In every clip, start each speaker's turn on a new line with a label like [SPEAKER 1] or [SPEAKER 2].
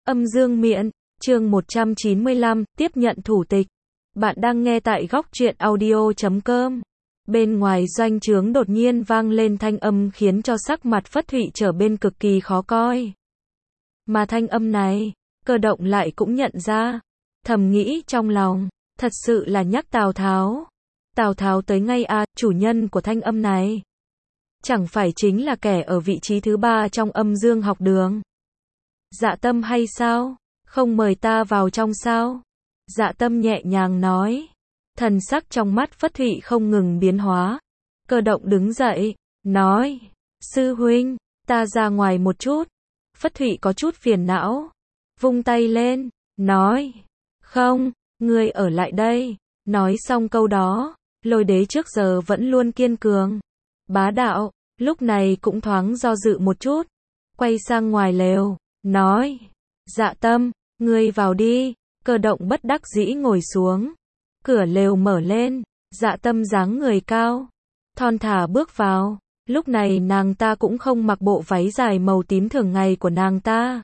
[SPEAKER 1] Âm dương miện, chương 195, tiếp nhận thủ tịch. Bạn đang nghe tại góc truyện audio.com. Bên ngoài doanh trướng đột nhiên vang lên thanh âm khiến cho sắc mặt Phất Thụy trở bên cực kỳ khó coi. Mà thanh âm này, Cơ Động lại cũng nhận ra, thầm nghĩ trong lòng, thật sự là nhắc Tào Tháo. Tào Tháo tới ngay à, chủ nhân của thanh âm này. Chẳng phải chính là kẻ ở vị trí thứ 3 trong âm dương học đường. Dạ Tâm hay sao? Không mời ta vào trong sao? Dạ Tâm nhẹ nhàng nói. Thần sắc trong mắt Phất Thụy không ngừng biến hóa. Cơ Động đứng dậy, nói. Sư huynh, ta ra ngoài một chút. Phất Thụy có chút phiền não. Vung tay lên, nói. Không, ngươi ở lại đây. Nói xong câu đó, Lôi Đế trước giờ vẫn luôn kiên cường, bá đạo, lúc này cũng thoáng do dự một chút. Quay sang ngoài lều, nói. Dạ Tâm, ngươi vào đi. Cơ Động bất đắc dĩ ngồi xuống. Cửa lều mở lên, Dạ Tâm dáng người cao, thon thả bước vào. Lúc này nàng ta cũng không mặc bộ váy dài màu tím thường ngày của nàng ta,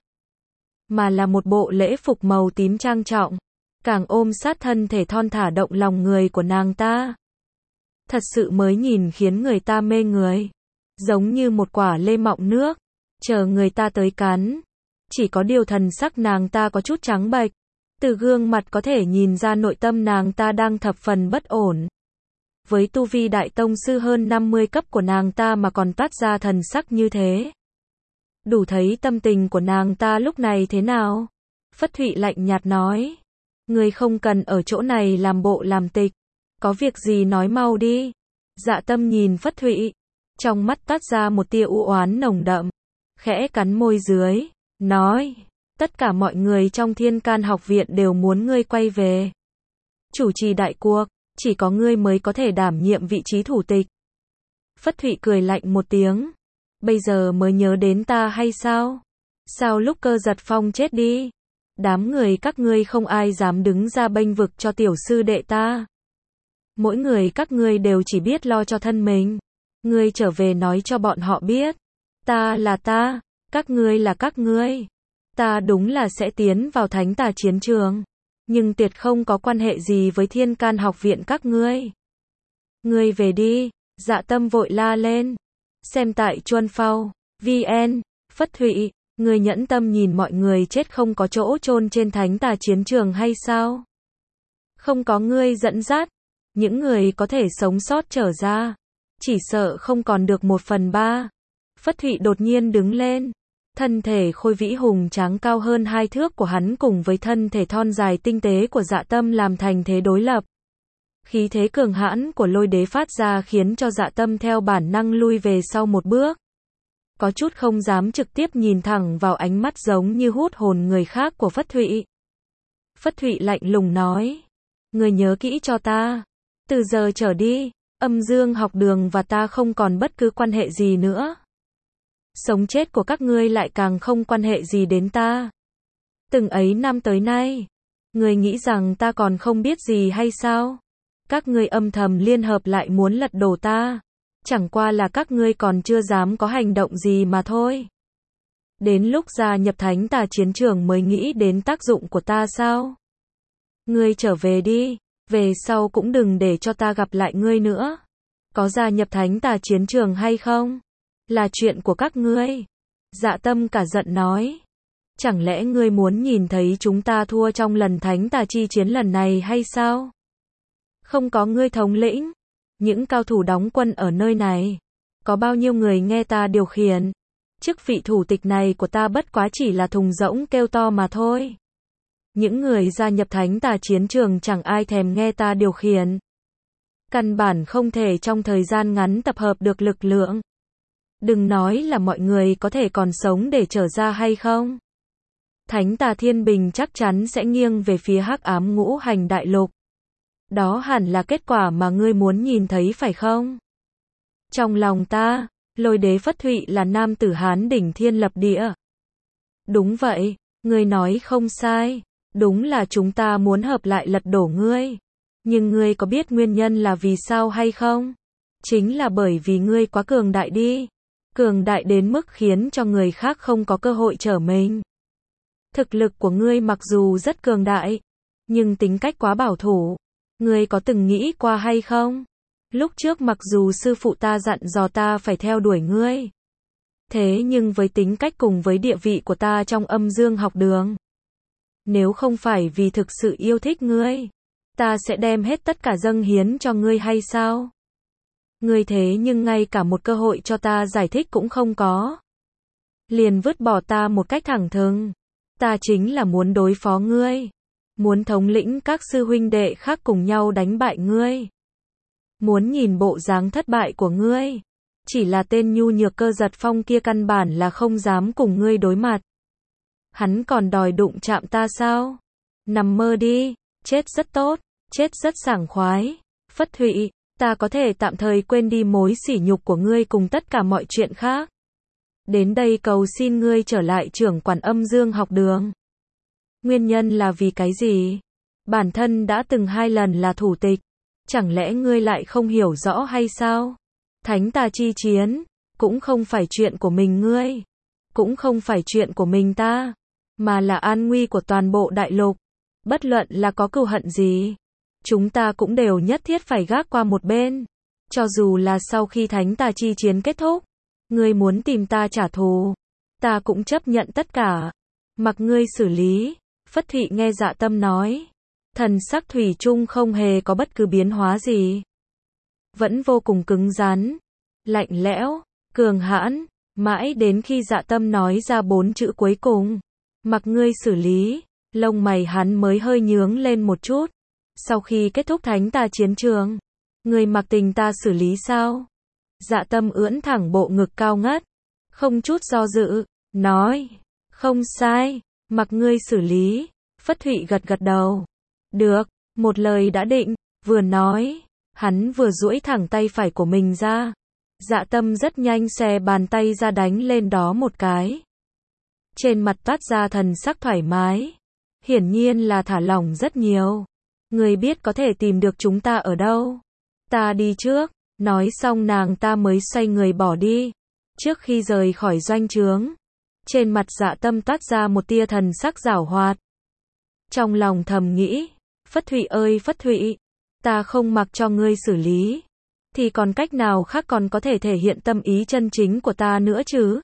[SPEAKER 1] mà là một bộ lễ phục màu tím trang trọng, càng ôm sát thân thể thon thả động lòng người của nàng ta. Thật sự mới nhìn khiến người ta mê người, giống như một quả lê mọng nước, chờ người ta tới cắn. Chỉ có điều thần sắc nàng ta có chút trắng bệch, từ gương mặt có thể nhìn ra nội tâm nàng ta đang thập phần bất ổn. Với tu vi đại tông sư hơn 50 cấp của nàng ta mà còn toát ra thần sắc như thế, đủ thấy tâm tình của nàng ta lúc này thế nào. Phất Thụy lạnh nhạt nói. Ngươi không cần ở chỗ này làm bộ làm tịch, có việc gì nói mau đi. Dạ Tâm nhìn Phất Thụy, trong mắt toát ra một tia u oán nồng đậm, khẽ cắn môi dưới, nói. Tất cả mọi người trong Thiên Can học viện đều muốn ngươi quay về chủ trì đại cuộc, chỉ có ngươi mới có thể đảm nhiệm vị trí thủ tịch. Phất Thụy cười lạnh một tiếng. Bây giờ mới nhớ đến ta hay sao? Sao lúc Cơ Giật Phong chết đi, đám người các ngươi không ai dám đứng ra bênh vực cho tiểu sư đệ ta. Mỗi người các ngươi đều chỉ biết lo cho thân mình. Ngươi trở về nói cho bọn họ biết, ta là ta, các ngươi là các ngươi. Ta đúng là sẽ tiến vào thánh tà chiến trường, nhưng tuyệt không có quan hệ gì với Thiên Can học viện các ngươi. Ngươi về đi. Dạ Tâm vội la lên. Xem tại Chuân Phao VN. Phất Thụy, ngươi nhẫn tâm nhìn mọi người chết không có chỗ chôn trên thánh tà chiến trường hay sao? Không có ngươi dẫn dắt, những người có thể sống sót trở ra, chỉ sợ không còn được 1/3. Phất Thụy đột nhiên đứng lên. Thân thể khôi vĩ hùng tráng cao hơn 2 thước của hắn cùng với thân thể thon dài tinh tế của Dạ Tâm làm thành thế đối lập. Khí thế cường hãn của Lôi Đế phát ra khiến cho Dạ Tâm theo bản năng lui về sau một bước, có chút không dám trực tiếp nhìn thẳng vào ánh mắt giống như hút hồn người khác của Phất Thụy. Phất Thụy lạnh lùng nói. Ngươi nhớ kỹ cho ta, từ giờ trở đi, âm dương học đường và ta không còn bất cứ quan hệ gì nữa. Sống chết của các ngươi lại càng không quan hệ gì đến ta. Từng ấy năm tới nay, ngươi nghĩ rằng ta còn không biết gì hay sao? Các ngươi âm thầm liên hợp lại muốn lật đổ ta. Chẳng qua là các ngươi còn chưa dám có hành động gì mà thôi. Đến lúc gia nhập thánh tà chiến trường mới nghĩ đến tác dụng của ta sao? Ngươi trở về đi, về sau cũng đừng để cho ta gặp lại ngươi nữa. Có gia nhập thánh tà chiến trường hay không là chuyện của các ngươi. Dạ Tâm cả giận nói. Chẳng lẽ ngươi muốn nhìn thấy chúng ta thua trong lần thánh tà chi chiến lần này hay sao? Không có ngươi thống lĩnh, những cao thủ đóng quân ở nơi này, có bao nhiêu người nghe ta điều khiển? Chức vị thủ tịch này của ta bất quá chỉ là thùng rỗng kêu to mà thôi. Những người gia nhập thánh tà chiến trường chẳng ai thèm nghe ta điều khiển. Căn bản không thể trong thời gian ngắn tập hợp được lực lượng. Đừng nói là mọi người có thể còn sống để trở ra hay không. Thánh tà thiên bình chắc chắn sẽ nghiêng về phía hắc ám ngũ hành đại lục. Đó hẳn là kết quả mà ngươi muốn nhìn thấy phải không? Trong lòng ta, Lôi Đế Phất Thụy là nam tử Hán đỉnh thiên lập địa. Đúng vậy, ngươi nói không sai. Đúng là chúng ta muốn hợp lại lật đổ ngươi. Nhưng ngươi có biết nguyên nhân là vì sao hay không? Chính là bởi vì ngươi quá cường đại đi. Cường đại đến mức khiến cho người khác không có cơ hội trở mình. Thực lực của ngươi mặc dù rất cường đại, nhưng tính cách quá bảo thủ. Ngươi có từng nghĩ qua hay không? Lúc trước mặc dù sư phụ ta dặn dò ta phải theo đuổi ngươi. Thế nhưng với tính cách cùng với địa vị của ta trong âm dương học đường. Nếu không phải vì thực sự yêu thích ngươi, ta sẽ đem hết tất cả dâng hiến cho ngươi hay sao? Ngươi thế nhưng ngay cả một cơ hội cho ta giải thích cũng không có. Liền vứt bỏ ta một cách thẳng thừng. Ta chính là muốn đối phó ngươi. Muốn thống lĩnh các sư huynh đệ khác cùng nhau đánh bại ngươi. Muốn nhìn bộ dáng thất bại của ngươi. Chỉ là tên nhu nhược Cơ Giật Phong kia căn bản là không dám cùng ngươi đối mặt. Hắn còn đòi đụng chạm ta sao? Nằm mơ đi, chết rất tốt, chết rất sảng khoái. Phất Thụy, ta có thể tạm thời quên đi mối sỉ nhục của ngươi cùng tất cả mọi chuyện khác. Đến đây cầu xin ngươi trở lại trưởng quản âm dương học đường. Nguyên nhân là vì cái gì? Bản thân đã từng 2 lần là thủ tịch. Chẳng lẽ ngươi lại không hiểu rõ hay sao? Thánh tà chi chiến, cũng không phải chuyện của mình ngươi. Cũng không phải chuyện của mình ta. Mà là an nguy của toàn bộ đại lục. Bất luận là có cừu hận gì, chúng ta cũng đều nhất thiết phải gác qua một bên. Cho dù là sau khi thánh tà chi chiến kết thúc, ngươi muốn tìm ta trả thù, ta cũng chấp nhận tất cả. Mặc ngươi xử lý. Phất Thụy nghe Dạ Tâm nói. Thần sắc thủy chung không hề có bất cứ biến hóa gì. Vẫn vô cùng cứng rắn, lạnh lẽo, cường hãn, mãi đến khi Dạ Tâm nói ra 4 chữ cuối cùng. Mặc ngươi xử lý, lông mày hắn mới hơi nhướng lên một chút. Sau khi kết thúc thánh tà chiến trường, ngươi mặc tình ta xử lý sao? Dạ Tâm ưỡn thẳng bộ ngực cao ngất, không chút do dự, nói, không sai, mặc ngươi xử lý. Phất Thụy gật gật đầu. Được, một lời đã định, vừa nói, hắn vừa duỗi thẳng tay phải của mình ra. Dạ Tâm rất nhanh xòe bàn tay ra đánh lên đó một cái. Trên mặt toát ra thần sắc thoải mái, hiển nhiên là thả lỏng rất nhiều. Người biết có thể tìm được chúng ta ở đâu? Ta đi trước. Nói xong nàng ta mới xoay người bỏ đi. Trước khi rời khỏi doanh trướng, trên mặt Dạ Tâm toát ra một tia thần sắc giảo hoạt. Trong lòng thầm nghĩ, Phất Thụy ơi Phất Thụy, ta không mặc cho ngươi xử lý, thì còn cách nào khác còn có thể thể hiện tâm ý chân chính của ta nữa chứ?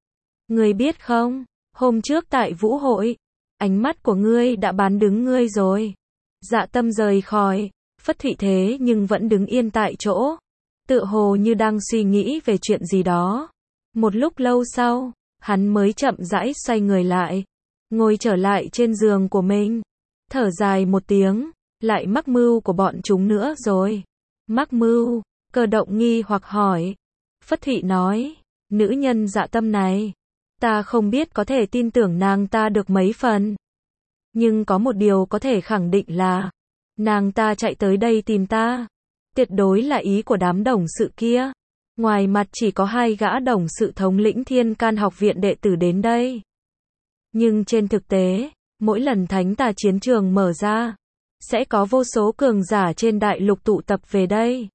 [SPEAKER 1] Ngươi biết không, hôm trước tại vũ hội, ánh mắt của ngươi đã bán đứng ngươi rồi. Dạ Tâm rời khỏi, Phất Thụy thế nhưng vẫn đứng yên tại chỗ, tựa hồ như đang suy nghĩ về chuyện gì đó. Một lúc lâu sau, hắn mới chậm rãi xoay người lại, ngồi trở lại trên giường của mình, thở dài một tiếng, lại mắc mưu của bọn chúng nữa rồi. Mắc mưu? Cơ Động nghi hoặc hỏi. Phất Thụy nói, nữ nhân Dạ Tâm này, ta không biết có thể tin tưởng nàng ta được mấy phần. Nhưng có một điều có thể khẳng định là, nàng ta chạy tới đây tìm ta, tuyệt đối là ý của đám đồng sự kia. Ngoài mặt chỉ có 2 gã đồng sự thống lĩnh Thiên Can học viện đệ tử đến đây. Nhưng trên thực tế, mỗi lần thánh tà chiến trường mở ra, sẽ có vô số cường giả trên đại lục tụ tập về đây.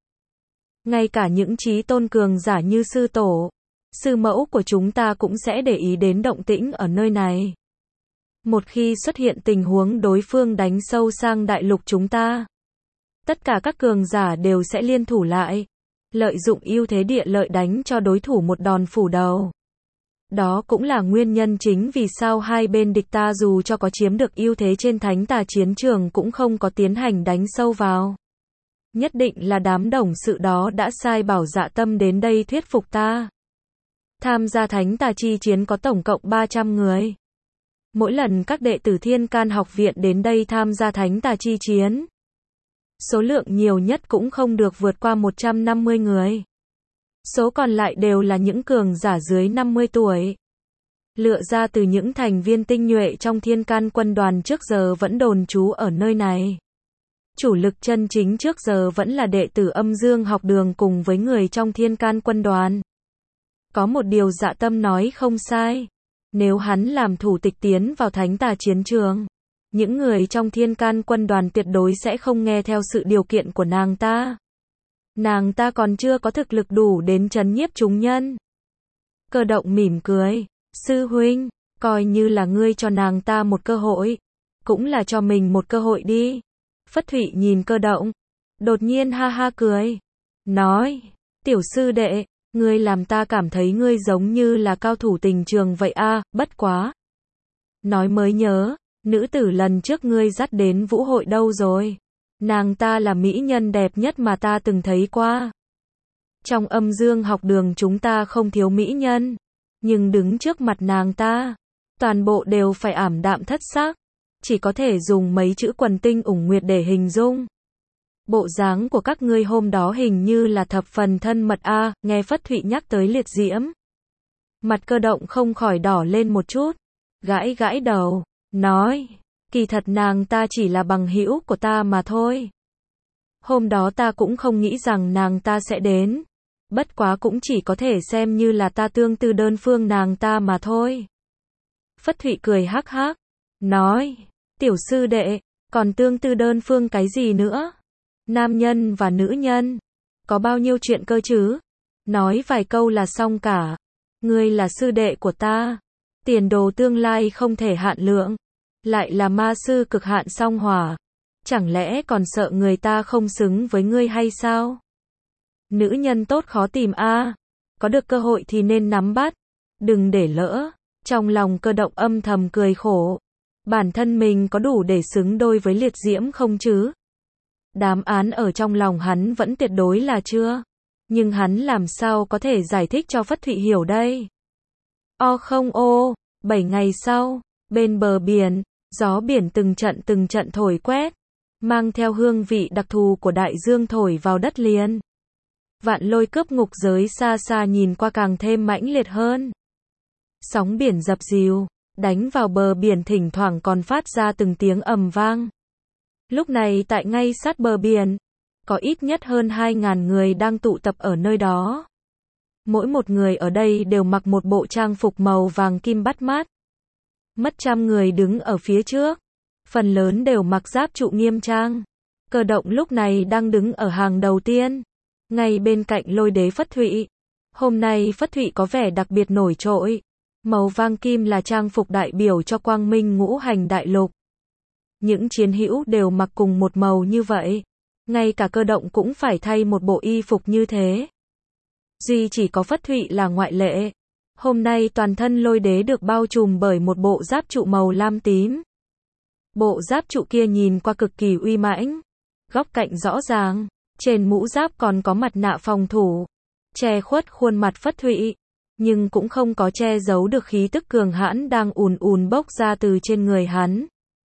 [SPEAKER 1] Ngay cả những chí tôn cường giả như sư tổ, sư mẫu của chúng ta cũng sẽ để ý đến động tĩnh ở nơi này. Một khi xuất hiện tình huống đối phương đánh sâu sang đại lục chúng ta, tất cả các cường giả đều sẽ liên thủ lại, lợi dụng ưu thế địa lợi đánh cho đối thủ một đòn phủ đầu. Đó cũng là nguyên nhân chính vì sao hai bên địch ta dù cho có chiếm được ưu thế trên thánh tà chiến trường cũng không có tiến hành đánh sâu vào. Nhất định là đám đồng sự đó đã sai bảo Dạ Tâm đến đây thuyết phục ta. Tham gia thánh tà chi chiến có tổng cộng 300 người. Mỗi lần các đệ tử Thiên Can học viện đến đây tham gia thánh tà chi chiến, số lượng nhiều nhất cũng không được vượt qua 150 người. Số còn lại đều là những cường giả dưới 50 tuổi. Lựa ra từ những thành viên tinh nhuệ trong Thiên Can quân đoàn trước giờ vẫn đồn trú ở nơi này. Chủ lực chân chính trước giờ vẫn là đệ tử âm dương học đường cùng với người trong Thiên Can quân đoàn. Có một điều Dạ Tâm nói không sai. Nếu hắn làm thủ tịch tiến vào thánh tà chiến trường, những người trong Thiên Can quân đoàn tuyệt đối sẽ không nghe theo sự điều kiện của nàng ta. Nàng ta còn chưa có thực lực đủ đến trấn nhiếp chúng nhân. Cơ Động mỉm cười. Sư huynh, Coi như là ngươi cho nàng ta một cơ hội, cũng là cho mình một cơ hội đi. Phất Thụy nhìn Cơ Động, đột nhiên ha ha cười, nói, tiểu sư đệ, ngươi làm ta cảm thấy ngươi giống như là cao thủ tình trường vậy a, bất quá. Nói mới nhớ, nữ tử lần trước ngươi dắt đến vũ hội đâu rồi? Nàng ta là mỹ nhân đẹp nhất mà ta từng thấy qua. Trong âm dương học đường chúng ta không thiếu mỹ nhân, nhưng đứng trước mặt nàng ta, toàn bộ đều phải ảm đạm thất sắc, chỉ có thể dùng mấy chữ quần tinh ủng nguyệt để hình dung. Bộ dáng của các ngươi hôm đó hình như là thập phần thân mật a, nghe Phất Thụy nhắc tới liệt diễm. Mặt Cơ Động không khỏi đỏ lên một chút, gãi gãi đầu, nói, kỳ thật nàng ta chỉ là bằng hữu của ta mà thôi. Hôm đó ta cũng không nghĩ rằng nàng ta sẽ đến, bất quá cũng chỉ có thể xem như là ta tương tư đơn phương nàng ta mà thôi. Phất Thụy cười hắc hắc, nói, tiểu sư đệ, còn tương tư đơn phương cái gì nữa? Nam nhân và nữ nhân, có bao nhiêu chuyện cơ chứ? Nói vài câu là xong cả. Ngươi là sư đệ của ta, tiền đồ tương lai không thể hạn lượng, lại là ma sư cực hạn song hỏa, chẳng lẽ còn sợ người ta không xứng với ngươi hay sao? Nữ nhân tốt khó tìm a, có được cơ hội thì nên nắm bắt, đừng để lỡ. Trong lòng Cơ Động âm thầm cười khổ, bản thân mình có đủ để xứng đôi với liệt diễm không chứ? Đáp án ở trong lòng hắn vẫn tuyệt đối là chưa, nhưng hắn làm sao có thể giải thích cho Phất Thụy hiểu đây? O không ô, 7 ngày sau, bên bờ biển, gió biển từng trận thổi quét, mang theo hương vị đặc thù của đại dương thổi vào đất liền. Vạn Lôi cướp ngục giới xa xa nhìn qua càng thêm mãnh liệt hơn. Sóng biển dập dìu, đánh vào bờ biển thỉnh thoảng còn phát ra từng tiếng ầm vang. Lúc này tại ngay sát bờ biển, có ít nhất hơn 2.000 người đang tụ tập ở nơi đó. Mỗi một người ở đây đều mặc một bộ trang phục màu vàng kim bắt mắt. Mất trăm người đứng ở phía trước, phần lớn đều mặc giáp trụ nghiêm trang. Cơ Động lúc này đang đứng ở hàng đầu tiên, ngay bên cạnh Lôi Đế Phất Thụy. Hôm nay Phất Thụy có vẻ đặc biệt nổi trội. Màu vàng kim là trang phục đại biểu cho quang minh ngũ hành đại lục. Những chiến hữu đều mặc cùng một màu như vậy. Ngay cả Cơ Động cũng phải thay một bộ y phục như thế. Duy chỉ có Phất Thụy là ngoại lệ. Hôm nay toàn thân Lôi Đế được bao trùm bởi một bộ giáp trụ màu lam tím. Bộ giáp trụ kia nhìn qua cực kỳ uy mãnh, góc cạnh rõ ràng, trên mũ giáp còn có mặt nạ phòng thủ, che khuất khuôn mặt Phất Thụy, nhưng cũng không có che giấu được khí tức cường hãn đang ùn ùn bốc ra từ trên người hắn.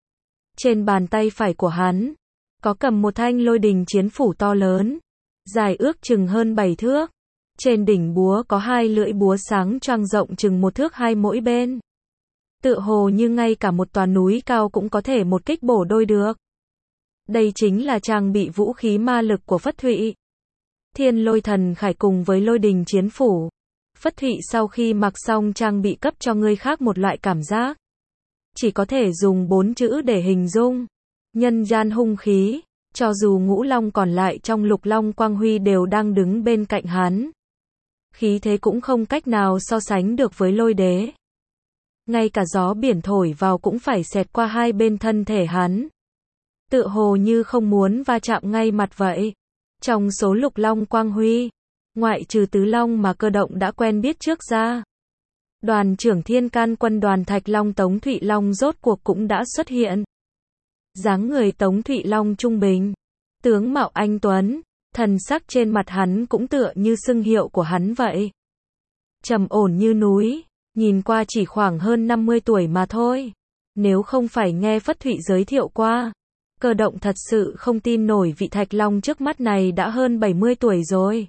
[SPEAKER 1] Trên bàn tay phải của hắn, có cầm một thanh lôi đình chiến phủ to lớn, dài ước chừng hơn 7 thước. Trên đỉnh búa có 2 lưỡi búa sáng choang rộng chừng 1 thước 2 mỗi bên. Tựa hồ như ngay cả một tòa núi cao cũng có thể một kích bổ đôi được. Đây chính là trang bị vũ khí ma lực của Phất Thụy. Thiên Lôi Thần Khải cùng với lôi đình chiến phủ. Phất Thụy sau khi mặc xong trang bị cấp cho người khác một loại cảm giác. Chỉ có thể dùng 4 chữ để hình dung. Nhân gian hung khí, cho dù ngũ long còn lại trong lục long quang huy đều đang đứng bên cạnh hắn. Khí thế cũng không cách nào so sánh được với Lôi Đế. Ngay cả gió biển thổi vào cũng phải xẹt qua hai bên thân thể hắn. Tựa hồ như không muốn va chạm ngay mặt vậy. Trong số lục long quang huy, ngoại trừ tứ long mà Cơ Động đã quen biết trước ra, đoàn trưởng Thiên Can quân đoàn Thạch Long Tống Thụy Long rốt cuộc cũng đã xuất hiện. Dáng người Tống Thụy Long trung bình, tướng mạo anh tuấn, thần sắc trên mặt hắn cũng tựa như xưng hiệu của hắn vậy. Trầm ổn như núi, nhìn qua chỉ khoảng hơn 50 tuổi mà thôi. Nếu không phải nghe Phất Thụy giới thiệu qua, Cơ Động thật sự không tin nổi vị Thạch Long trước mắt này đã hơn 70 tuổi rồi.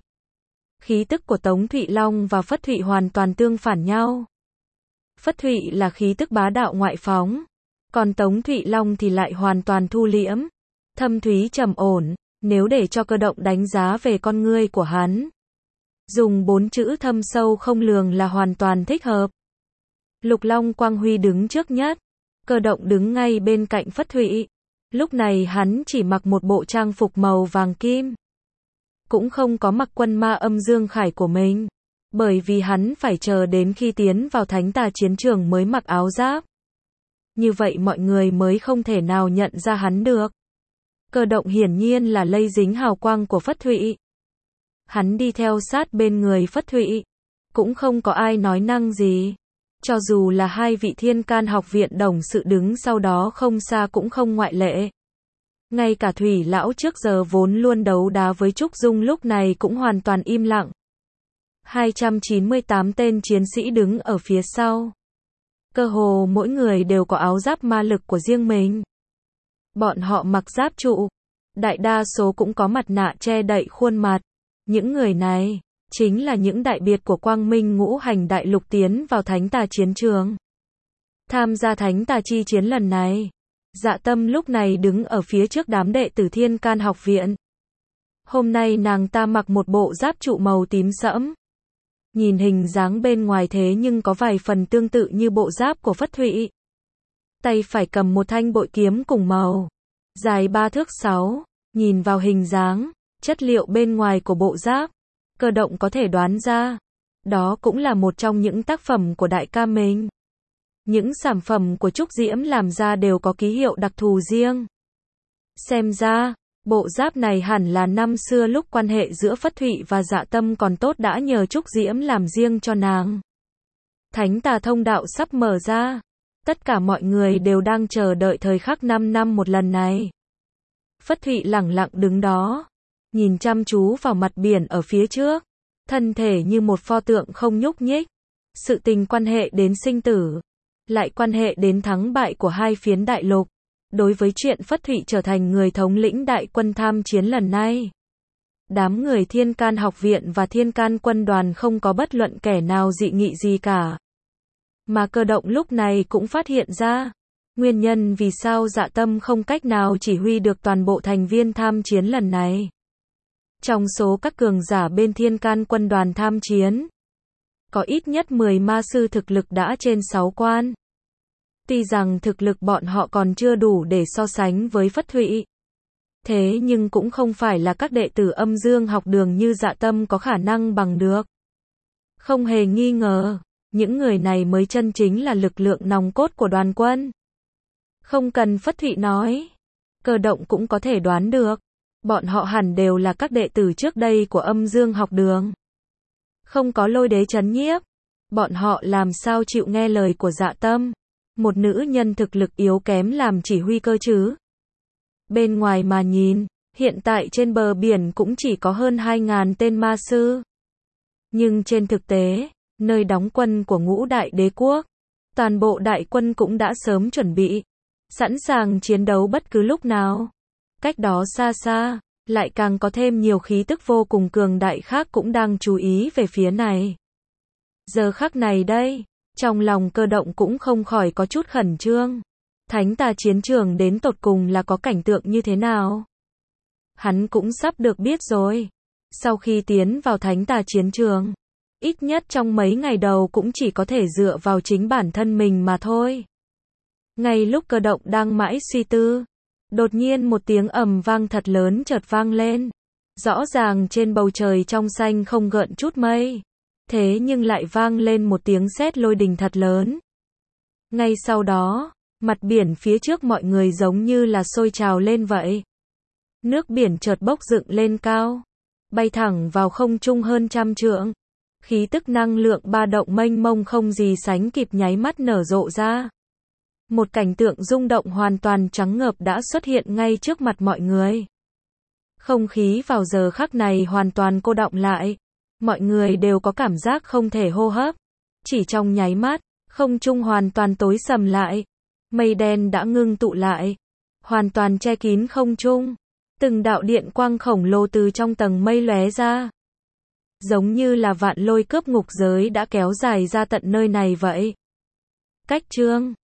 [SPEAKER 1] Khí tức của Tống Thụy Long và Phất Thụy hoàn toàn tương phản nhau. Phất Thụy là khí tức bá đạo ngoại phóng, còn Tống Thụy Long thì lại hoàn toàn thu liễm, thâm thúy trầm ổn. Nếu để cho Cơ Động đánh giá về con ngươi của hắn, dùng 4 chữ thâm sâu không lường là hoàn toàn thích hợp. Lục Long Quang Huy đứng trước nhất, Cơ Động đứng ngay bên cạnh Phất Thụy. Lúc này hắn chỉ mặc một bộ trang phục màu vàng kim, cũng không có mặc quân ma âm dương khải của mình. Bởi vì hắn phải chờ đến khi tiến vào thánh tà chiến trường mới mặc áo giáp. Như vậy mọi người mới không thể nào nhận ra hắn được. Cơ động hiển nhiên là lây dính hào quang của Phất Thụy. Hắn đi theo sát bên người Phất Thụy. Cũng không có ai nói năng gì. Cho dù là hai vị thiên can học viện đồng sự đứng sau đó không xa cũng không ngoại lệ. Ngay cả Thủy lão trước giờ vốn luôn đấu đá với Trúc Dung lúc này cũng hoàn toàn im lặng. 298 tên chiến sĩ đứng ở phía sau. Cơ hồ mỗi người đều có áo giáp ma lực của riêng mình. Bọn họ mặc giáp trụ. Đại đa số cũng có mặt nạ che đậy khuôn mặt. Những người này chính là những đại biệt của Quang Minh Ngũ Hành Đại Lục tiến vào thánh tà chiến trường. Tham gia thánh tà chi chiến lần này, Dạ Tâm lúc này đứng ở phía trước đám đệ tử Thiên Can học viện. Hôm nay nàng ta mặc một bộ giáp trụ màu tím sẫm. Nhìn hình dáng bên ngoài thế nhưng có vài phần tương tự như bộ giáp của Phất Thụy. Tay phải cầm một thanh bội kiếm cùng màu, dài 3 thước 6, nhìn vào hình dáng, chất liệu bên ngoài của bộ giáp, Cơ động có thể đoán ra, đó cũng là một trong những tác phẩm của đại ca mình. Những sản phẩm của Trúc Diễm làm ra đều có ký hiệu đặc thù riêng. Xem ra, bộ giáp này hẳn là năm xưa lúc quan hệ giữa Phất Thụy và Dạ Tâm còn tốt đã nhờ Trúc Diễm làm riêng cho nàng. Thánh tà thông đạo sắp mở ra. Tất cả mọi người đều đang chờ đợi thời khắc 5 năm một lần này. Phất Thụy lẳng lặng đứng đó, nhìn chăm chú vào mặt biển ở phía trước, thân thể như một pho tượng không nhúc nhích. Sự tình quan hệ đến sinh tử, lại quan hệ đến thắng bại của hai phiến đại lục. Đối với chuyện Phất Thụy trở thành người thống lĩnh đại quân tham chiến lần này, đám người Thiên Can học viện và Thiên Can quân đoàn không có bất luận kẻ nào dị nghị gì cả. Mà Cơ động lúc này cũng phát hiện ra, nguyên nhân vì sao Dạ Tâm không cách nào chỉ huy được toàn bộ thành viên tham chiến lần này. Trong số các cường giả bên Thiên Can quân đoàn tham chiến, có ít nhất 10 ma sư thực lực đã trên 6 quan. Tuy rằng thực lực bọn họ còn chưa đủ để so sánh với Phất Thụy, thế nhưng cũng không phải là các đệ tử Âm Dương học đường như Dạ Tâm có khả năng bằng được. Không hề nghi ngờ, những người này mới chân chính là lực lượng nòng cốt của đoàn quân. Không cần Phất Thụy nói, Cơ động cũng có thể đoán được, bọn họ hẳn đều là các đệ tử trước đây của Âm Dương học đường. Không có Lôi Đế trấn nhiếp, bọn họ làm sao chịu nghe lời của Dạ Tâm, một nữ nhân thực lực yếu kém làm chỉ huy cơ chứ. Bên ngoài mà nhìn, hiện tại trên bờ biển cũng chỉ có hơn 2.000 tên ma sư. Nhưng trên thực tế, nơi đóng quân của Ngũ Đại Đế quốc, toàn bộ đại quân cũng đã sớm chuẩn bị, sẵn sàng chiến đấu bất cứ lúc nào. Cách đó xa xa, lại càng có thêm nhiều khí tức vô cùng cường đại khác cũng đang chú ý về phía này. Giờ khắc này đây, trong lòng Cơ động cũng không khỏi có chút khẩn trương. Thánh tà chiến trường đến tột cùng là có cảnh tượng như thế nào? Hắn cũng sắp được biết rồi. Sau khi tiến vào thánh tà chiến trường, ít nhất trong mấy ngày đầu cũng chỉ có thể dựa vào chính bản thân mình mà thôi. Ngay lúc Cơ động đang mãi suy tư, đột nhiên một tiếng ầm vang thật lớn chợt vang lên. Rõ ràng trên bầu trời trong xanh không gợn chút mây, thế nhưng lại vang lên một tiếng sét lôi đình thật lớn. Ngay sau đó, mặt biển phía trước mọi người giống như là sôi trào lên vậy. Nước biển chợt bốc dựng lên cao, bay thẳng vào không trung hơn 100 trượng. Khí tức năng lượng ba động mênh mông không gì sánh kịp nháy mắt nở rộ ra. Một cảnh tượng rung động hoàn toàn trắng ngợp đã xuất hiện ngay trước mặt mọi người. Không khí vào giờ khắc này hoàn toàn cô đọng lại. Mọi người đều có cảm giác không thể hô hấp. Chỉ trong nháy mắt, không trung hoàn toàn tối sầm lại. Mây đen đã ngưng tụ lại, hoàn toàn che kín không trung. Từng đạo điện quang khổng lồ từ trong tầng mây lóe ra. Giống như là vạn lôi cướp ngục giới đã kéo dài ra tận nơi này vậy. Cách chương